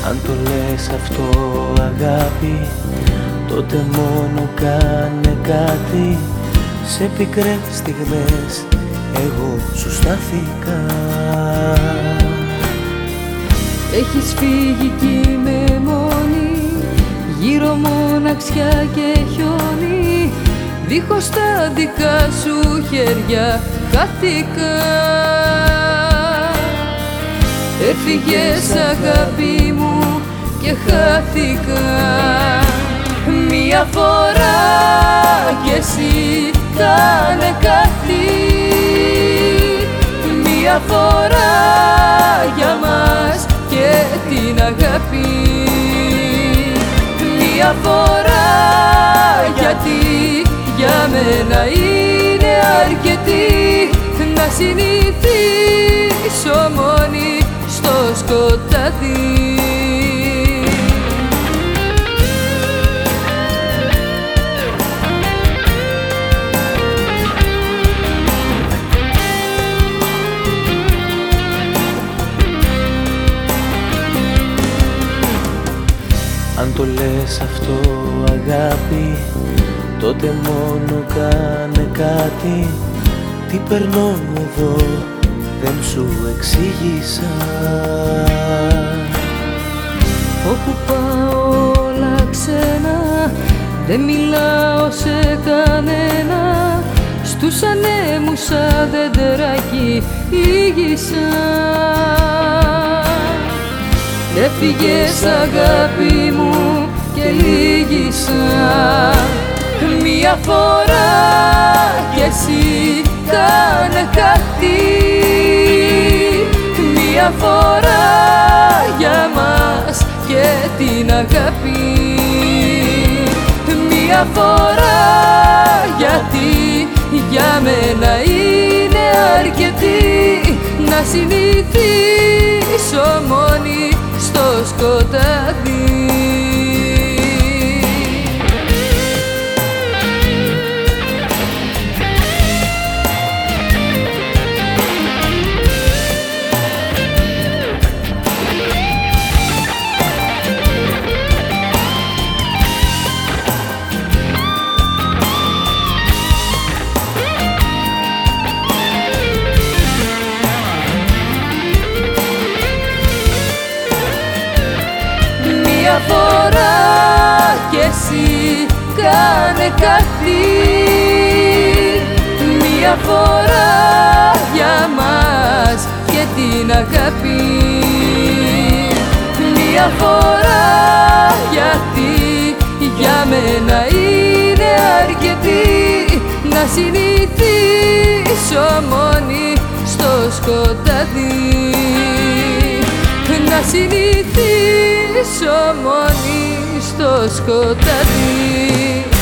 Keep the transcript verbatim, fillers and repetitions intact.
Αν το λες αυτό αγάπη, τότε μόνο κάνε κάτι. Σε πικρές στιγμές εγώ σου στάθηκα. Έχεις φύγει κι είμαι μόνη, γύρω μοναξιά και χιόνι. Δίχως τα δικά σου χέρια χάθηκα. Έφυγες αγάπη μου και χάθηκα. Μια φορά κι εσύ κάνε κάτι. Μια φορά για μας και την αγάπη. Μια φορά, γιατί για μένα είναι αρκετή να συνηθίσω μόνη στο σκοτάδι. Αν το λες αυτό αγάπη, τότε μόνο κάνε κάτι. Τι περνώ εδώ δεν σου εξήγησα. Όπου πάω όλα ξένα, δεν μιλάω σε κανένα. Στους ανέμους σαν δεντεράκι ήγησα. Έφυγες αγάπη μου και λύγησα. Μια φορά κι εσύ κάνε κάτι. Μια φορά για μας και την αγάπη. Μια φορά, γιατί για μένα είναι αρκετή να συνηθίσω μόνη στο σκοτάδι. Μια φορά κι εσύ κάνε κάτι. Μια φορά για μας και την αγάπη. Μια φορά, γιατί για μένα είναι αρκετή να συνηθίσω μόνη στο σκοτάδι. Να συνηθίσω μόνη στο σκοτάδι.